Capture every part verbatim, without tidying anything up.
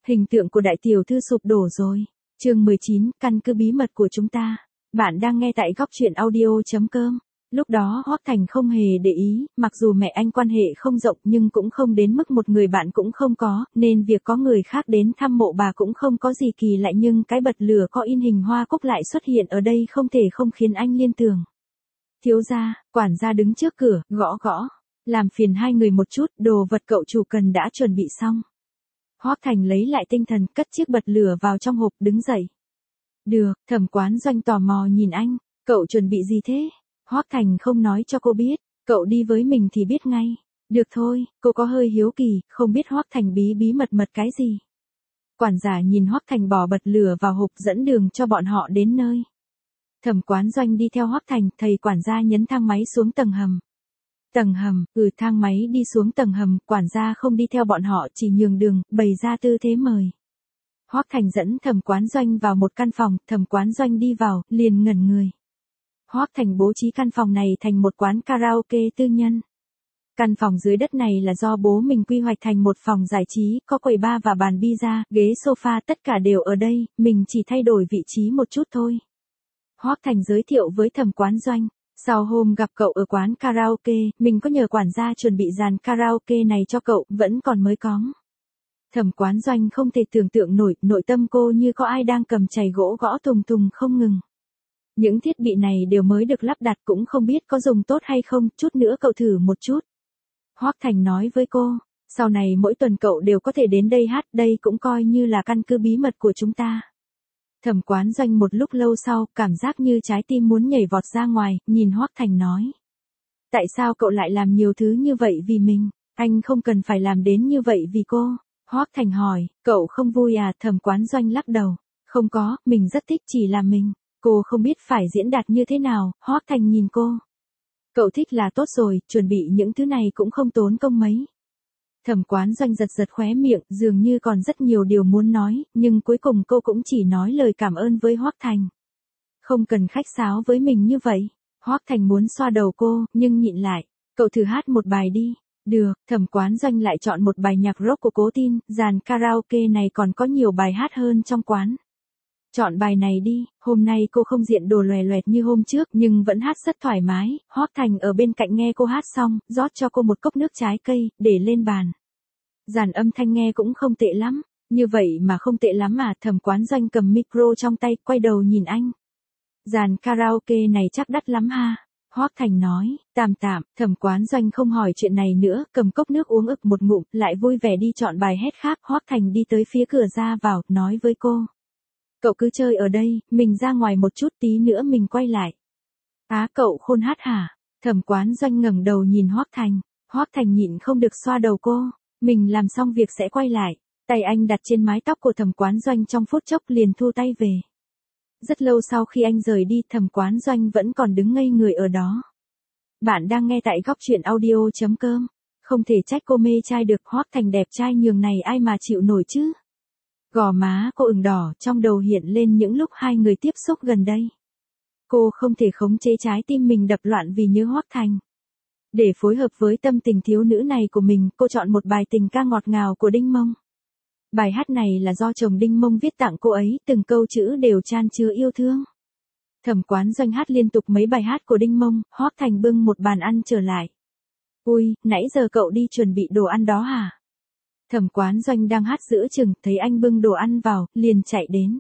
Hình tượng của đại tiểu thư sụp đổ rồi. Chương mười chín, căn cứ bí mật của chúng ta. Bạn đang nghe tại góc truyện audio.com. Lúc đó Hoắc Thành không hề để ý, mặc dù mẹ anh quan hệ không rộng nhưng cũng không đến mức một người bạn cũng không có, nên việc có người khác đến thăm mộ bà cũng không có gì kỳ lạ, nhưng cái bật lửa có in hình hoa cúc lại xuất hiện ở đây không thể không khiến anh liên tưởng. Thiếu gia, quản gia đứng trước cửa, gõ gõ. Làm phiền hai người một chút, đồ vật cậu chủ cần đã chuẩn bị xong. Hoắc Thành lấy lại tinh thần, cất chiếc bật lửa vào trong hộp, đứng dậy. Được, Thẩm Quán Doanh tò mò nhìn anh, cậu chuẩn bị gì thế? Hoắc Thành không nói cho cô biết, cậu đi với mình thì biết ngay. Được thôi, cô có hơi hiếu kỳ, không biết Hoắc Thành bí bí mật mật cái gì. Quản gia nhìn Hoắc Thành bỏ bật lửa vào hộp dẫn đường cho bọn họ đến nơi. Thẩm Quán Doanh đi theo Hoắc Thành, thầy quản gia nhấn thang máy xuống tầng hầm. Tầng hầm, ừ thang máy đi xuống tầng hầm, quản gia không đi theo bọn họ, chỉ nhường đường, bày ra tư thế mời. Hoắc Thành dẫn Thẩm Quán Doanh vào một căn phòng, Thẩm Quán Doanh đi vào, liền ngẩn người. Hoắc Thành bố trí căn phòng này thành một quán karaoke tư nhân. Căn phòng dưới đất này là do bố mình quy hoạch thành một phòng giải trí, có quầy bar và bàn pizza, ghế sofa tất cả đều ở đây, mình chỉ thay đổi vị trí một chút thôi. Hoắc Thành giới thiệu với Thẩm Quán Doanh. Sau hôm gặp cậu ở quán karaoke, mình có nhờ quản gia chuẩn bị dàn karaoke này cho cậu, vẫn còn mới cóng. Thẩm Quán Doanh không thể tưởng tượng nổi, nội tâm cô như có ai đang cầm chày gỗ gõ tùng tùng không ngừng. Những thiết bị này đều mới được lắp đặt, cũng không biết có dùng tốt hay không, chút nữa cậu thử một chút. Hoắc Thành nói với cô, sau này mỗi tuần cậu đều có thể đến đây hát, đây cũng coi như là căn cứ bí mật của chúng ta. Thẩm Quán Doanh một lúc lâu sau, cảm giác như trái tim muốn nhảy vọt ra ngoài, nhìn Hoắc Thành nói. Tại sao cậu lại làm nhiều thứ như vậy vì mình, anh không cần phải làm đến như vậy vì cô. Hoắc Thành hỏi, cậu không vui à? Thẩm Quán Doanh lắc đầu, không có, mình rất thích chỉ là mình. Cô không biết phải diễn đạt như thế nào. Hoắc Thành nhìn cô. Cậu thích là tốt rồi, chuẩn bị những thứ này cũng không tốn công mấy. Thẩm Quán Doanh giật giật khóe miệng, dường như còn rất nhiều điều muốn nói, nhưng cuối cùng cô cũng chỉ nói lời cảm ơn với Hoắc Thành. Không cần khách sáo với mình như vậy. Hoắc Thành muốn xoa đầu cô, nhưng nhịn lại. Cậu thử hát một bài đi. Được, Thẩm Quán Doanh lại chọn một bài nhạc rock của Cố Tin, dàn karaoke này còn có nhiều bài hát hơn trong quán. Chọn bài này đi, hôm nay cô không diện đồ loè loẹt như hôm trước nhưng vẫn hát rất thoải mái. Hoắc Thành ở bên cạnh nghe cô hát xong, rót cho cô một cốc nước trái cây, để lên bàn. Dàn âm thanh nghe cũng không tệ lắm, như vậy mà không tệ lắm à? Thẩm Quán Doanh cầm micro trong tay, quay đầu nhìn anh. Dàn karaoke này chắc đắt lắm ha? Hoắc Thành nói, tạm tạm. Thẩm Quán Doanh không hỏi chuyện này nữa, cầm cốc nước uống ực một ngụm, lại vui vẻ đi chọn bài hát khác. Hoắc Thành đi tới phía cửa ra vào, nói với cô. Cậu cứ chơi ở đây, mình ra ngoài một chút, tí nữa mình quay lại. Á, cậu khôn hát hả? Thẩm Quán Doanh ngẩng đầu nhìn Hoắc Thành. Hoắc Thành nhịn không được xoa đầu cô. Mình làm xong việc sẽ quay lại. Tay anh đặt trên mái tóc của Thẩm Quán Doanh, trong phút chốc liền thu tay về. Rất lâu sau khi anh rời đi, Thẩm Quán Doanh vẫn còn đứng ngây người ở đó. Bạn đang nghe tại góc truyện audio.com. Không thể trách cô mê trai được. Hoắc Thành đẹp trai nhường này ai mà chịu nổi chứ. Gò má cô ửng đỏ, trong đầu hiện lên những lúc hai người tiếp xúc gần đây. Cô không thể khống chế trái tim mình đập loạn vì nhớ Hoắc Thành. Để phối hợp với tâm tình thiếu nữ này của mình, cô chọn một bài tình ca ngọt ngào của Đinh Mông. Bài hát này là do chồng Đinh Mông viết tặng cô ấy, từng câu chữ đều chan chứa yêu thương. Thẩm Quán Doanh hát liên tục mấy bài hát của Đinh Mông. Hoắc Thành bưng một bàn ăn trở lại. Ui, nãy giờ cậu đi chuẩn bị đồ ăn đó hả? Thẩm Quán Doanh đang hát giữa chừng, thấy anh bưng đồ ăn vào, liền chạy đến.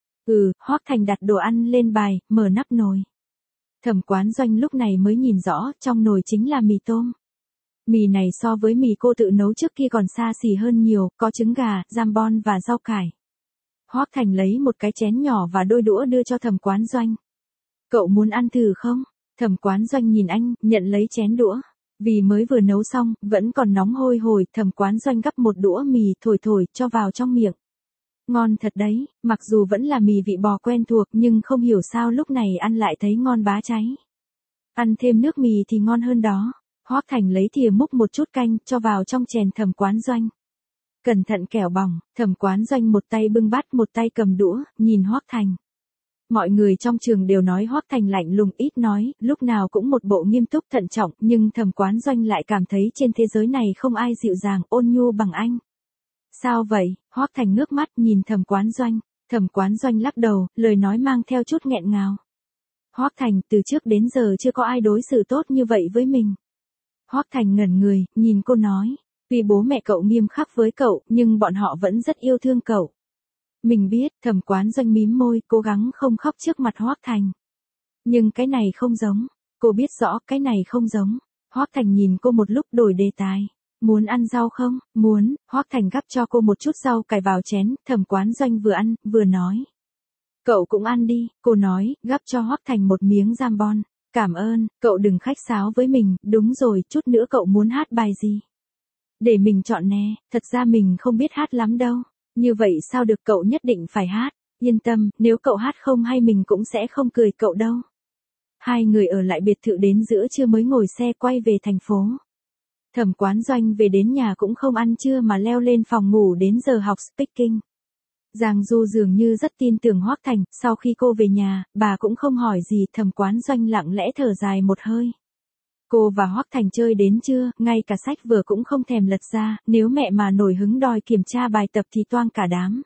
Ừ, Hoắc Thành đặt đồ ăn lên bài, mở nắp nồi. Thẩm Quán Doanh lúc này mới nhìn rõ, trong nồi chính là mì tôm. Mì này so với mì cô tự nấu trước kia còn xa xỉ hơn nhiều, có trứng gà, jambon và rau cải. Hoắc Thành lấy một cái chén nhỏ và đôi đũa đưa cho Thẩm Quán Doanh. Cậu muốn ăn thử không? Thẩm Quán Doanh nhìn anh, nhận lấy chén đũa. Vì mới vừa nấu xong, vẫn còn nóng hôi hổi, Thẩm Quán Doanh gắp một đũa mì thổi thổi, cho vào trong miệng. Ngon thật đấy, mặc dù vẫn là mì vị bò quen thuộc nhưng không hiểu sao lúc này ăn lại thấy ngon bá cháy. Ăn thêm nước mì thì ngon hơn đó. Hoắc Thành lấy thìa múc một chút canh, cho vào trong chén Thẩm Quán Doanh. Cẩn thận kẻo bỏng. Thẩm Quán Doanh một tay bưng bát một tay cầm đũa, nhìn Hoắc Thành. Mọi người trong trường đều nói Hoắc Thành lạnh lùng ít nói, lúc nào cũng một bộ nghiêm túc thận trọng, nhưng Thẩm Quán Doanh lại cảm thấy trên thế giới này không ai dịu dàng, ôn nhu bằng anh. Sao vậy? Hoắc Thành ngước mắt nhìn Thẩm Quán Doanh. Thẩm Quán Doanh lắc đầu, lời nói mang theo chút nghẹn ngào. Hoắc Thành, từ trước đến giờ chưa có ai đối xử tốt như vậy với mình. Hoắc Thành ngẩn người, nhìn cô nói. Tuy bố mẹ cậu nghiêm khắc với cậu, nhưng bọn họ vẫn rất yêu thương cậu. Mình biết. Thẩm Quán Doanh mím môi, cố gắng không khóc trước mặt Hoắc Thành. Nhưng cái này không giống. Cô biết rõ cái này không giống. Hoắc Thành nhìn cô một lúc đổi đề tài. Muốn ăn rau không? Muốn. Hoắc Thành gắp cho cô một chút rau cải vào chén. Thẩm Quán Doanh vừa ăn, vừa nói. Cậu cũng ăn đi, cô nói, gắp cho Hoắc Thành một miếng jambon. Cảm ơn, cậu đừng khách sáo với mình, đúng rồi, chút nữa cậu muốn hát bài gì? Để mình chọn nè, thật ra mình không biết hát lắm đâu. Như vậy sao được, cậu nhất định phải hát. Yên tâm, nếu cậu hát không hay mình cũng sẽ không cười cậu đâu. Hai người ở lại biệt thự đến giữa trưa mới ngồi xe quay về thành phố. Thẩm Quán Doanh về đến nhà cũng không ăn trưa mà leo lên phòng ngủ đến giờ học speaking. Giang Du dường như rất tin tưởng Hoắc Thành, sau khi cô về nhà, bà cũng không hỏi gì. Thẩm Quán Doanh lặng lẽ thở dài một hơi. Cô và Hoắc Thành chơi đến trưa, ngay cả sách vở cũng không thèm lật ra, nếu mẹ mà nổi hứng đòi kiểm tra bài tập thì toang cả đám.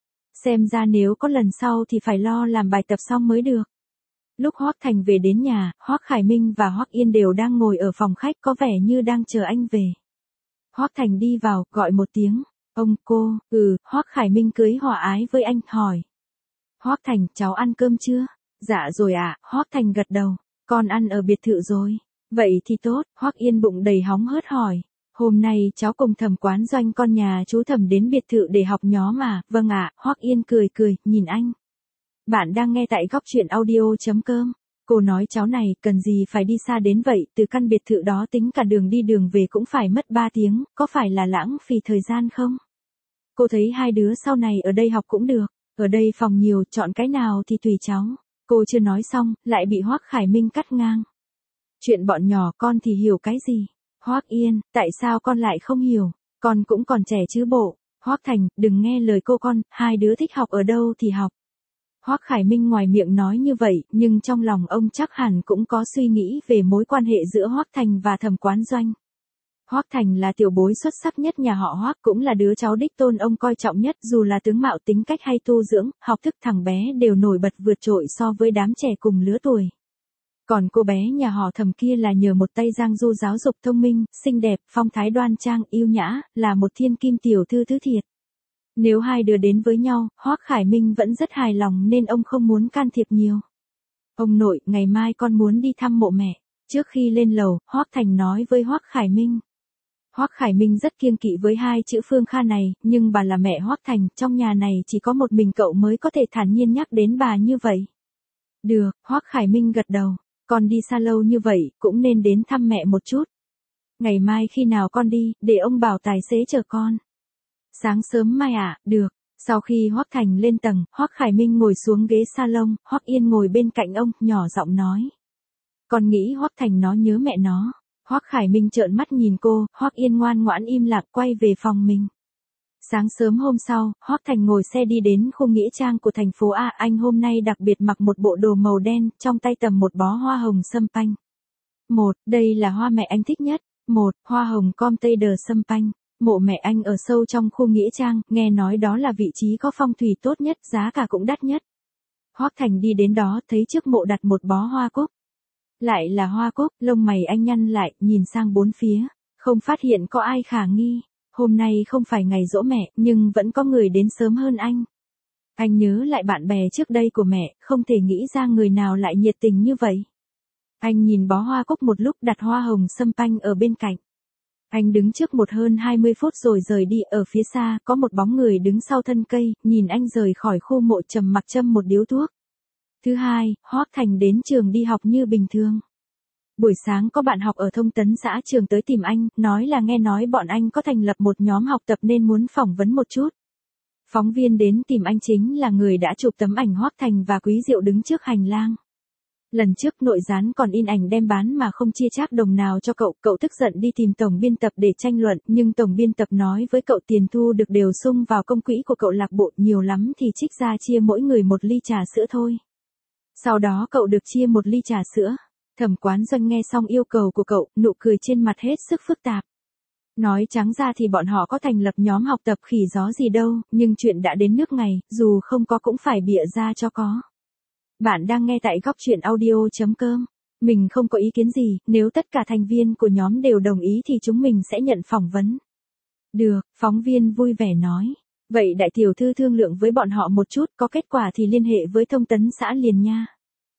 Xem ra nếu có lần sau thì phải lo làm bài tập xong mới được. Lúc Hoắc Thành về đến nhà, Hoắc Khải Minh và Hoắc Yên đều đang ngồi ở phòng khách có vẻ như đang chờ anh về. Hoắc Thành đi vào, gọi một tiếng. Ông, cô, ừ, Hoắc Khải Minh cưới hòa ái với anh, hỏi. Hoắc Thành, cháu ăn cơm chưa? Dạ rồi ạ, à, Hoắc Thành gật đầu. Con ăn ở biệt thự rồi. Vậy thì tốt, Hoắc Yên bụng đầy hóng hớt hỏi. Hôm nay cháu cùng Thẩm Quán Doanh con nhà chú Thẩm đến biệt thự để học nhóm à? Vâng ạ, à, Hoắc Yên cười cười, nhìn anh. Bạn đang nghe tại góc truyện audio.com. Cô nói cháu này, cần gì phải đi xa đến vậy, từ căn biệt thự đó tính cả đường đi đường về cũng phải mất ba tiếng, có phải là lãng phí thời gian không? Cô thấy hai đứa sau này ở đây học cũng được, ở đây phòng nhiều, chọn cái nào thì tùy cháu. Cô chưa nói xong, lại bị Hoắc Khải Minh cắt ngang. Chuyện bọn nhỏ con thì hiểu cái gì? Hoắc Yên, tại sao con lại không hiểu? Con cũng còn trẻ chứ bộ. Hoắc Thành, đừng nghe lời cô con, hai đứa thích học ở đâu thì học. Hoắc Khải Minh ngoài miệng nói như vậy, nhưng trong lòng ông chắc hẳn cũng có suy nghĩ về mối quan hệ giữa Hoắc Thành và Thẩm Quán Doanh. Hoắc Thành là tiểu bối xuất sắc nhất nhà họ Hoắc, cũng là đứa cháu đích tôn ông coi trọng nhất, dù là tướng mạo, tính cách hay tu dưỡng, học thức thằng bé đều nổi bật vượt trội so với đám trẻ cùng lứa tuổi. Còn cô bé nhà họ Thẩm kia là nhờ một tay Giang Du giáo dục thông minh, xinh đẹp, phong thái đoan trang, yêu nhã, là một thiên kim tiểu thư thứ thiệt. Nếu hai đứa đến với nhau, Hoắc Khải Minh vẫn rất hài lòng nên ông không muốn can thiệp nhiều. Ông nội, ngày mai con muốn đi thăm mộ mẹ. Trước khi lên lầu, Hoắc Thành nói với Hoắc Khải Minh. Hoắc Khải Minh rất kiêng kỵ với hai chữ Phương Kha này, nhưng bà là mẹ Hoắc Thành, trong nhà này chỉ có một mình cậu mới có thể thản nhiên nhắc đến bà như vậy. Được, Hoắc Khải Minh gật đầu. Con đi xa lâu như vậy, cũng nên đến thăm mẹ một chút. Ngày mai khi nào con đi, để ông bảo tài xế chở con. Sáng sớm mai ạ, à, được. Sau khi Hoắc Thành lên tầng, Hoắc Khải Minh ngồi xuống ghế salon, Hoắc Yên ngồi bên cạnh ông, nhỏ giọng nói. Con nghĩ Hoắc Thành nó nhớ mẹ nó. Hoắc Khải Minh trợn mắt nhìn cô, Hoắc Yên ngoan ngoãn im lặng quay về phòng mình. Sáng sớm hôm sau, Hoắc Thành ngồi xe đi đến khu nghĩa trang của thành phố A. Anh hôm nay đặc biệt mặc một bộ đồ màu đen, trong tay cầm một bó hoa hồng sâm panh. Một, đây là hoa mẹ anh thích nhất. Một, hoa hồng com tây đờ sâm panh. Mộ mẹ anh ở sâu trong khu nghĩa trang, nghe nói đó là vị trí có phong thủy tốt nhất, giá cả cũng đắt nhất. Hoắc Thành đi đến đó, thấy trước mộ đặt một bó hoa cúc. Lại là hoa cúc, lông mày anh nhăn lại, nhìn sang bốn phía, không phát hiện có ai khả nghi. Hôm nay không phải ngày giỗ mẹ, nhưng vẫn có người đến sớm hơn anh. Anh nhớ lại bạn bè trước đây của mẹ, không thể nghĩ ra người nào lại nhiệt tình như vậy. Anh nhìn bó hoa cúc một lúc, đặt hoa hồng sâm panh ở bên cạnh. Anh đứng trước một hơn hai mươi phút rồi rời đi, ở phía xa, có một bóng người đứng sau thân cây, nhìn anh rời khỏi khu mộ trầm mặc châm một điếu thuốc. Thứ hai, Hoắc Thành đến trường đi học như bình thường. Buổi sáng có bạn học ở Thông Tấn xã trường tới tìm anh, nói là nghe nói bọn anh có thành lập một nhóm học tập nên muốn phỏng vấn một chút. Phóng viên đến tìm anh chính là người đã chụp tấm ảnh Hoắc Thành và Quý Diệu đứng trước hành lang. Lần trước nội gián còn in ảnh đem bán mà không chia chác đồng nào cho cậu, cậu tức giận đi tìm tổng biên tập để tranh luận, nhưng tổng biên tập nói với cậu tiền thu được đều sung vào công quỹ của cậu lạc bộ, nhiều lắm thì trích ra chia mỗi người một ly trà sữa thôi. Sau đó cậu được chia một ly trà sữa. Thẩm Quán Doanh nghe xong yêu cầu của cậu, nụ cười trên mặt hết sức phức tạp. Nói trắng ra thì bọn họ có thành lập nhóm học tập khỉ gió gì đâu, nhưng chuyện đã đến nước này, dù không có cũng phải bịa ra cho có. Bạn đang nghe tại góc chuyện audio.com. Mình không có ý kiến gì, nếu tất cả thành viên của nhóm đều đồng ý thì chúng mình sẽ nhận phỏng vấn. Được, phóng viên vui vẻ nói. Vậy đại tiểu thư thương lượng với bọn họ một chút, có kết quả thì liên hệ với thông tấn xã liền nha.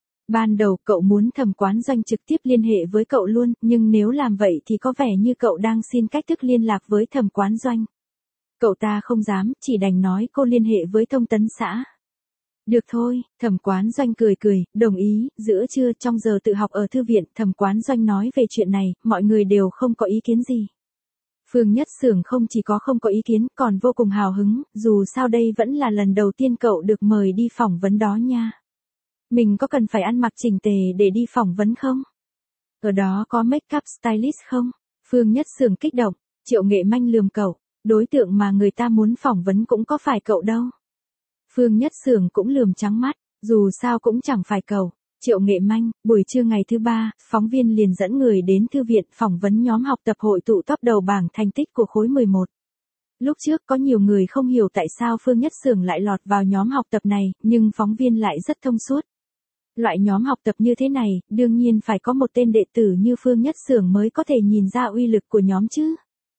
Ban đầu cậu muốn Thẩm Quán Doanh trực tiếp liên hệ với cậu luôn, nhưng nếu làm vậy thì có vẻ như cậu đang xin cách thức liên lạc với Thẩm Quán Doanh. Cậu ta không dám, chỉ đành nói cô liên hệ với thông tấn xã. Được thôi, Thẩm Quán Doanh cười cười, đồng ý. Giữa trưa trong giờ tự học ở thư viện, Thẩm Quán Doanh nói về chuyện này, mọi người đều không có ý kiến gì. Phương Nhất Xưởng không chỉ có không có ý kiến, còn vô cùng hào hứng, dù sao đây vẫn là lần đầu tiên cậu được mời đi phỏng vấn đó nha. Mình có cần phải ăn mặc chỉnh tề để đi phỏng vấn không? Ở đó có make up stylist không? Phương Nhất Xưởng kích động, Triệu Nghệ Manh lườm cậu, đối tượng mà người ta muốn phỏng vấn cũng có phải cậu đâu. Phương Nhất Xưởng cũng lườm trắng mắt, dù sao cũng chẳng phải cậu. Triệu Nghệ Manh, buổi trưa ngày thứ ba, phóng viên liền dẫn người đến thư viện phỏng vấn nhóm học tập hội tụ top đầu bảng thành tích của khối mười một. Lúc trước có nhiều người không hiểu tại sao Phương Nhất Xưởng lại lọt vào nhóm học tập này, nhưng phóng viên lại rất thông suốt. Loại nhóm học tập như thế này, đương nhiên phải có một tên đệ tử như Phương Nhất Xưởng mới có thể nhìn ra uy lực của nhóm chứ.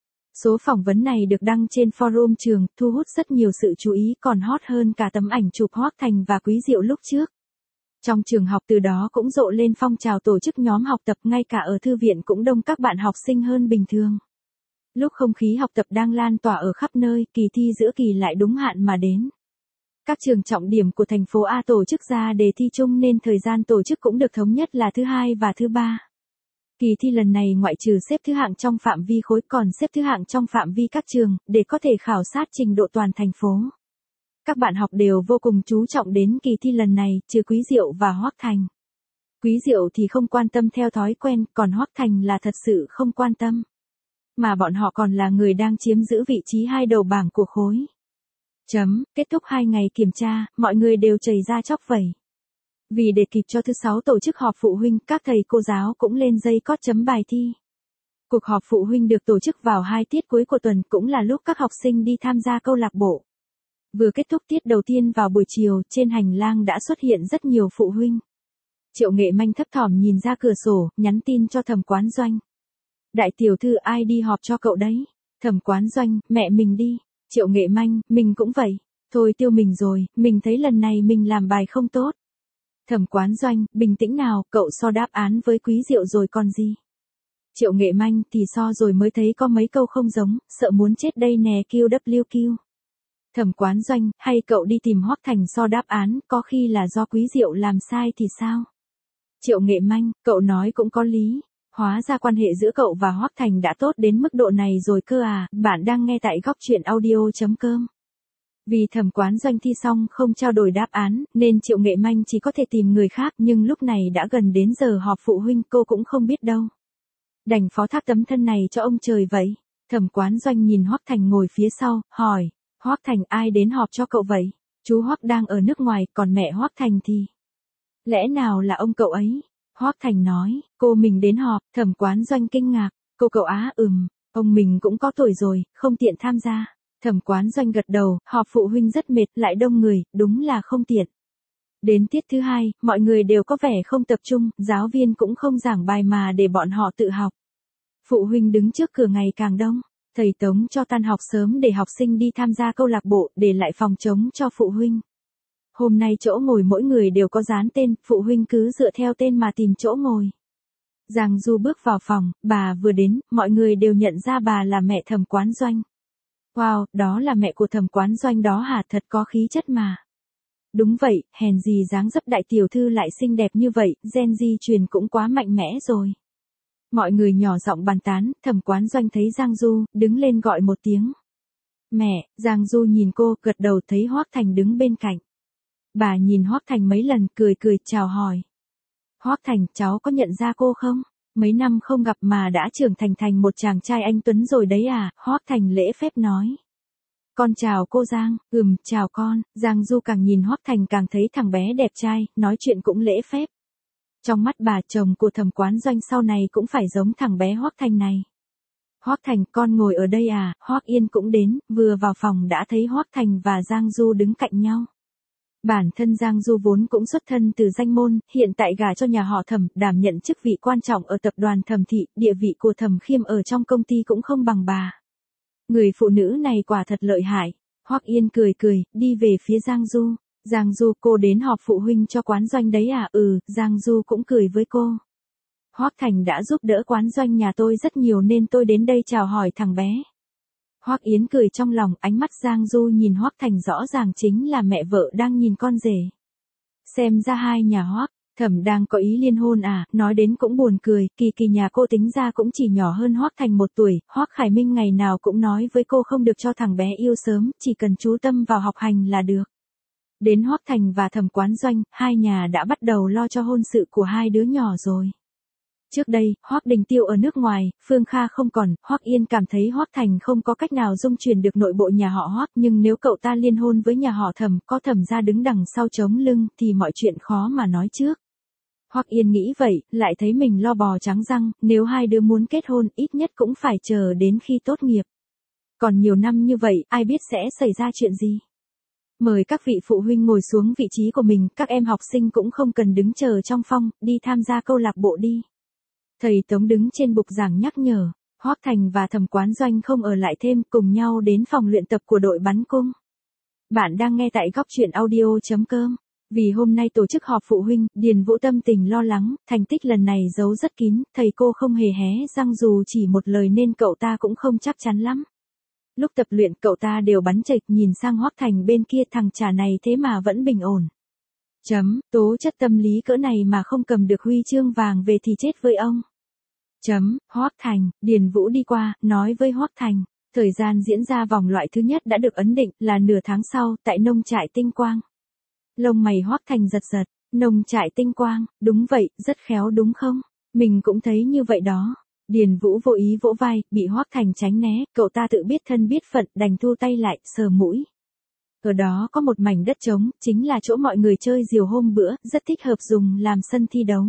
Số phỏng vấn này được đăng trên forum trường, thu hút rất nhiều sự chú ý, còn hot hơn cả tấm ảnh chụp Hoắc Thành và Quý Diệu lúc trước. Trong trường học từ đó cũng rộ lên phong trào tổ chức nhóm học tập, ngay cả ở thư viện cũng đông các bạn học sinh hơn bình thường. Lúc không khí học tập đang lan tỏa ở khắp nơi, kỳ thi giữa kỳ lại đúng hạn mà đến. Các trường trọng điểm của thành phố A tổ chức ra đề thi chung nên thời gian tổ chức cũng được thống nhất là thứ hai và thứ ba. Kỳ thi lần này ngoại trừ xếp thứ hạng trong phạm vi khối còn xếp thứ hạng trong phạm vi các trường, để có thể khảo sát trình độ toàn thành phố. Các bạn học đều vô cùng chú trọng đến kỳ thi lần này, trừ Quý Diệu và Hoắc Thành. Quý Diệu thì không quan tâm theo thói quen, còn Hoắc Thành là thật sự không quan tâm. Mà bọn họ còn là người đang chiếm giữ vị trí hai đầu bảng của khối. Chấm, kết thúc hai ngày kiểm tra, mọi người đều chảy ra chóc vẩy. Vì để kịp cho thứ sáu tổ chức họp phụ huynh, các thầy cô giáo cũng lên dây cót chấm bài thi. Cuộc họp phụ huynh được tổ chức vào hai tiết cuối của tuần, cũng là lúc các học sinh đi tham gia câu lạc bộ. Vừa kết thúc tiết đầu tiên vào buổi chiều, trên hành lang đã xuất hiện rất nhiều phụ huynh. Triệu Nghệ Manh thấp thỏm nhìn ra cửa sổ, nhắn tin cho Thẩm Quán Doanh. Đại tiểu thư, ai đi họp cho cậu đấy? Thẩm Quán Doanh, mẹ mình đi. Triệu Nghệ Manh, mình cũng vậy. Thôi tiêu mình rồi, mình thấy lần này mình làm bài không tốt. Thẩm Quán Doanh, bình tĩnh nào, cậu so đáp án với Quý Diệu rồi còn gì. Triệu Nghệ Manh, thì so rồi mới thấy có mấy câu không giống, sợ muốn chết đây nè kiu đắp liu kiu. Thẩm Quán Doanh, hay cậu đi tìm Hoắc Thành so đáp án, có khi là do Quý Diệu làm sai thì sao? Triệu Nghệ Manh, cậu nói cũng có lý. Hóa ra quan hệ giữa cậu và Hoắc Thành đã tốt đến mức độ này rồi cơ à. Bạn đang nghe tại góc chuyện audio.com. Vì Thẩm Quán Doanh thi xong không trao đổi đáp án, nên Triệu Nghệ Manh chỉ có thể tìm người khác, nhưng lúc này đã gần đến giờ họp phụ huynh, cô cũng không biết đâu. Đành phó thác tấm thân này cho ông trời vậy. Thẩm Quán Doanh nhìn Hoắc Thành ngồi phía sau, hỏi, Hoắc Thành, ai đến họp cho cậu vậy? Chú Hoắc đang ở nước ngoài, còn mẹ Hoắc Thành thì... Lẽ nào là ông cậu ấy? Hoắc Thành nói, cô mình đến họp. Thẩm Quán Doanh kinh ngạc, cô cậu á, ừm, ông mình cũng có tuổi rồi, không tiện tham gia. Thẩm Quán Doanh gật đầu, họp phụ huynh rất mệt, lại đông người, đúng là không tiện. Đến tiết thứ hai, mọi người đều có vẻ không tập trung, giáo viên cũng không giảng bài mà để bọn họ tự học. Phụ huynh đứng trước cửa ngày càng đông, thầy Tống cho tan học sớm để học sinh đi tham gia câu lạc bộ, để lại phòng trống cho phụ huynh. Hôm nay chỗ ngồi mỗi người đều có dán tên, phụ huynh cứ dựa theo tên mà tìm chỗ ngồi. Giang Du bước vào phòng, bà vừa đến, mọi người đều nhận ra bà là mẹ Thẩm Quán Doanh. Wow, đó là mẹ của Thẩm Quán Doanh đó hả, thật có khí chất mà. Đúng vậy, hèn gì dáng dấp đại tiểu thư lại xinh đẹp như vậy, gen di truyền cũng quá mạnh mẽ rồi. Mọi người nhỏ giọng bàn tán, Thẩm Quán Doanh thấy Giang Du, đứng lên gọi một tiếng. Mẹ, Giang Du nhìn cô, gật đầu, thấy Hoắc Thành đứng bên cạnh. Bà nhìn Hoắc Thành mấy lần, cười cười, chào hỏi. Hoắc Thành, cháu có nhận ra cô không? Mấy năm không gặp mà đã trưởng thành thành một chàng trai anh tuấn rồi đấy à, Hoắc Thành lễ phép nói. Con chào cô Giang, ừm, chào con. Giang Du càng nhìn Hoắc Thành càng thấy thằng bé đẹp trai, nói chuyện cũng lễ phép. Trong mắt bà, chồng của Thẩm Quán Doanh sau này cũng phải giống thằng bé Hoắc Thành này. Hoắc Thành, con ngồi ở đây à? Hoắc Yên cũng đến, vừa vào phòng đã thấy Hoắc Thành và Giang Du đứng cạnh nhau. Bản thân Giang Du vốn cũng xuất thân từ danh môn, hiện tại gả cho nhà họ Thẩm, đảm nhận chức vị quan trọng ở tập đoàn Thẩm thị, địa vị của Thẩm Khiêm ở trong công ty cũng không bằng bà. Người phụ nữ này quả thật lợi hại. Hoắc Yên cười cười, đi về phía Giang Du. Giang Du, cô đến họp phụ huynh cho quán doanh đấy à? Ừ, Giang Du cũng cười với cô. Hoắc Thành đã giúp đỡ quán doanh nhà tôi rất nhiều nên tôi đến đây chào hỏi thằng bé. Hoắc Yến cười trong lòng, ánh mắt Giang Du nhìn Hoắc Thành rõ ràng chính là mẹ vợ đang nhìn con rể. Xem ra hai nhà Hoắc Thẩm đang có ý liên hôn à? Nói đến cũng buồn cười, Kỳ Kỳ nhà cô tính ra cũng chỉ nhỏ hơn Hoắc Thành một tuổi. Hoắc Khải Minh ngày nào cũng nói với cô không được cho thằng bé yêu sớm, chỉ cần chú tâm vào học hành là được. Đến Hoắc Thành và Thẩm quán doanh, hai nhà đã bắt đầu lo cho hôn sự của hai đứa nhỏ rồi. Trước đây, Hoắc Đình Tiêu ở nước ngoài, Phương Kha không còn, Hoắc Yên cảm thấy Hoắc Thành không có cách nào dung chuyển được nội bộ nhà họ Hoắc, nhưng nếu cậu ta liên hôn với nhà họ Thẩm, có Thẩm gia đứng đằng sau chống lưng, thì mọi chuyện khó mà nói trước. Hoắc Yên nghĩ vậy, lại thấy mình lo bò trắng răng, nếu hai đứa muốn kết hôn, ít nhất cũng phải chờ đến khi tốt nghiệp. Còn nhiều năm như vậy, ai biết sẽ xảy ra chuyện gì? Mời các vị phụ huynh ngồi xuống vị trí của mình, các em học sinh cũng không cần đứng chờ trong phòng, đi tham gia câu lạc bộ đi. Thầy Tống đứng trên bục giảng nhắc nhở, Hoắc Thành và Thẩm quán doanh không ở lại thêm, cùng nhau đến phòng luyện tập của đội bắn cung. Bạn đang nghe tại góc truyện audio chấm com. Vì hôm nay tổ chức họp phụ huynh, Điền Vũ tâm tình lo lắng, thành tích lần này giấu rất kín, thầy cô không hề hé răng dù chỉ một lời nên cậu ta cũng không chắc chắn lắm. Lúc tập luyện cậu ta đều bắn chệch, nhìn sang Hoắc Thành bên kia, thằng chả này thế mà vẫn bình ổn. Chấm, tố chất tâm lý cỡ này mà không cầm được huy chương vàng về thì chết với ông. Chấm, Hoắc Thành, Điền Vũ đi qua, nói với Hoắc Thành, thời gian diễn ra vòng loại thứ nhất đã được ấn định là nửa tháng sau, tại nông trại Tinh Quang. Lông mày Hoắc Thành giật giật, nông trại Tinh Quang, đúng vậy, rất khéo đúng không? Mình cũng thấy như vậy đó. Điền Vũ vô ý vỗ vai, bị Hoắc Thành tránh né, cậu ta tự biết thân biết phận, đành thu tay lại, sờ mũi. Ở đó có một mảnh đất trống, chính là chỗ mọi người chơi diều hôm bữa, rất thích hợp dùng làm sân thi đấu.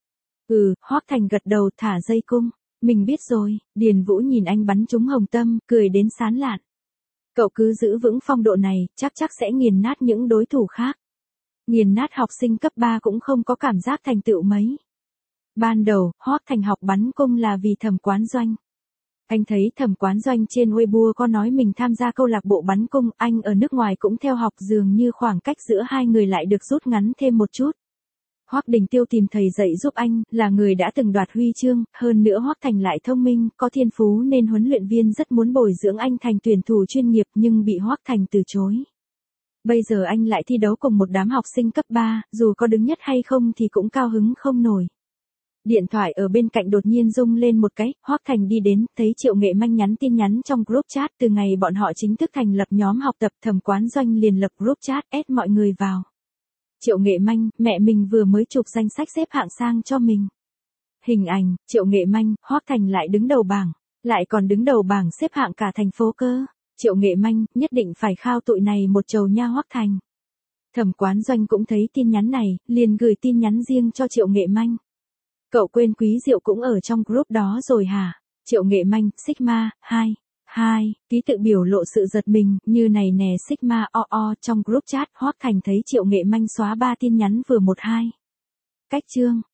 Ừ, Hoắc Thành gật đầu, thả dây cung. Mình biết rồi. Điền Vũ nhìn anh bắn trúng hồng tâm, cười đến sán lạn. Cậu cứ giữ vững phong độ này, chắc chắc sẽ nghiền nát những đối thủ khác. Nghiền nát học sinh cấp ba cũng không có cảm giác thành tựu mấy. Ban đầu, Hoắc Thành học bắn cung là vì Thẩm quán doanh. Anh thấy Thẩm quán doanh trên Weibo có nói mình tham gia câu lạc bộ bắn cung, anh ở nước ngoài cũng theo học, dường như khoảng cách giữa hai người lại được rút ngắn thêm một chút. Hoắc Đình Tiêu tìm thầy dạy giúp anh, là người đã từng đoạt huy chương, hơn nữa Hoắc Thành lại thông minh, có thiên phú nên huấn luyện viên rất muốn bồi dưỡng anh thành tuyển thủ chuyên nghiệp nhưng bị Hoắc Thành từ chối. Bây giờ anh lại thi đấu cùng một đám học sinh cấp ba, dù có đứng nhất hay không thì cũng cao hứng không nổi. Điện thoại ở bên cạnh đột nhiên rung lên một cái, Hoắc Thành đi đến, thấy Triệu Nghệ Manh nhắn tin nhắn trong group chat, từ ngày bọn họ chính thức thành lập nhóm học tập, Thẩm quán doanh liền lập group chat, ép mọi người vào. Triệu Nghệ Manh, mẹ mình vừa mới chụp danh sách xếp hạng sang cho mình. Hình ảnh, Triệu Nghệ Manh, Hoắc Thành lại đứng đầu bảng, lại còn đứng đầu bảng xếp hạng cả thành phố cơ. Triệu Nghệ Manh, nhất định phải khao tụi này một chầu nha Hoắc Thành. Thẩm quán doanh cũng thấy tin nhắn này, liền gửi tin nhắn riêng cho Triệu Nghệ Manh. Cậu quên Quý Diệu cũng ở trong group đó rồi hả? Triệu Nghệ Manh, Sigma, hai, hai, ký tự biểu lộ sự giật mình, như này nè Sigma o o trong group chat, Hoắc Thành thấy Triệu Nghệ Manh xóa ba tin nhắn vừa một hai. Cách chương.